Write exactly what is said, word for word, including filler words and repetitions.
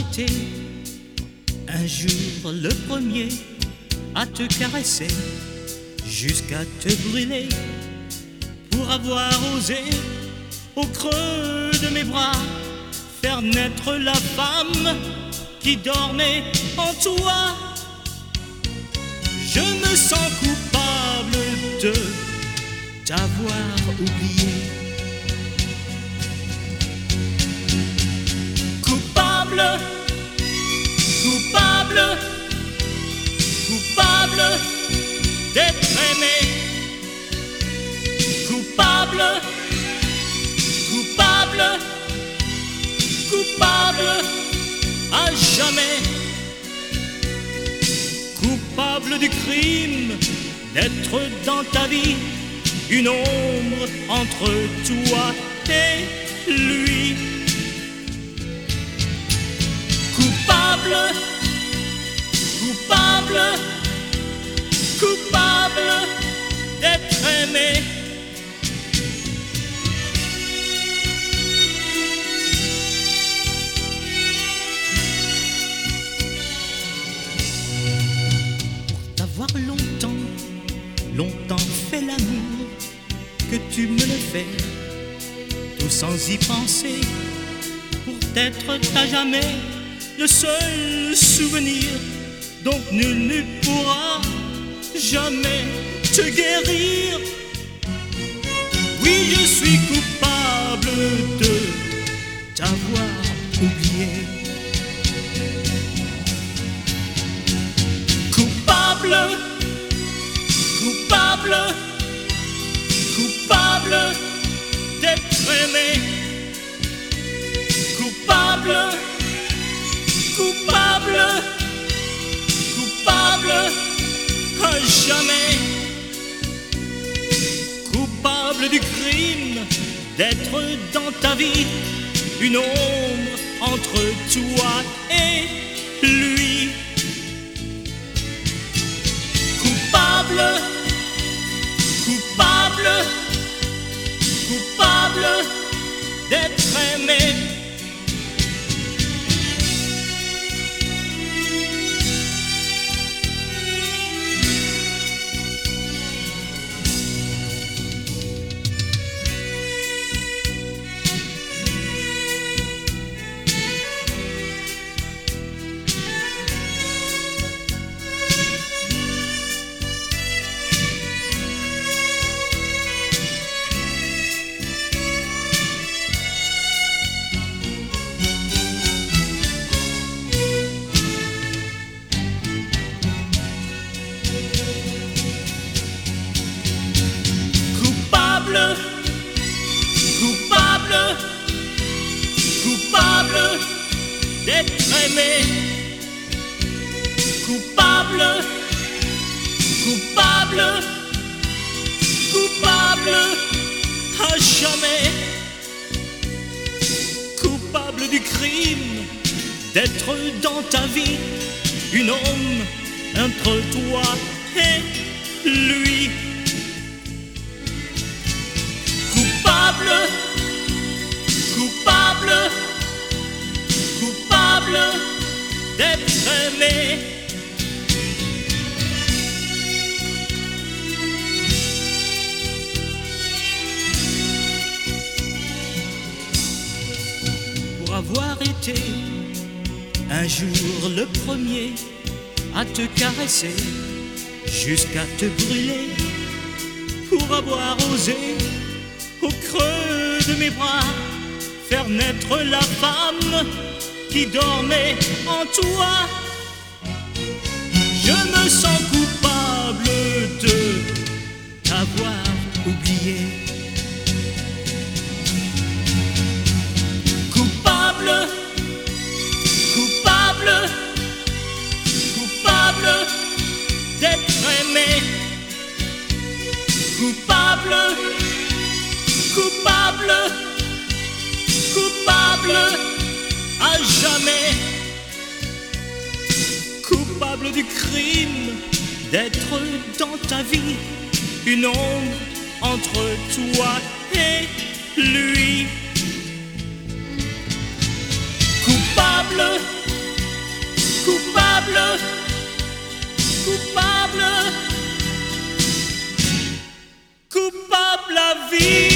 été un jour le premier à te caresser jusqu'à te brûler, pour avoir osé au creux de mes bras faire naître la femme qui dormait en toi. Je me sens coupable de t'avoir oublié, coupable, coupable, coupable d'être aimé, coupable, coupable, coupable à jamais, coupable du crime d'être dans ta vie une ombre entre toi et lui, coupable, coupable, coupable d'être aimé. Pour t'avoir longtemps, longtemps fait l'amour que tu me le fais, tout sans y penser, pour t'être à jamais le seul souvenir dont nul ne pourra jamais te guérir. Oui, je suis coupable de t'avoir oublié, coupable, coupable, coupable d'être aimé, coupable, coupable, coupable à jamais, coupable du crime d'être dans ta vie une ombre entre toi et lui, coupable, coupable, coupable d'être aimé. Coupable, coupable d'être aimé, coupable, coupable, coupable à jamais, coupable du crime d'être dans ta vie une ombre entre toi et lui, coupable, coupable, coupable d'être aimé. Pour avoir été un jour le premier à te caresser jusqu'à te brûler, pour avoir osé au creux de mes bras faire naître la femme qui dormait en toi, je me sens coupable de t'avoir oublié, coupable, coupable, coupable d'être aimé, coupable, coupable, coupable à jamais, coupable du crime d'être dans ta vie une ombre entre toi et lui, coupable, vie.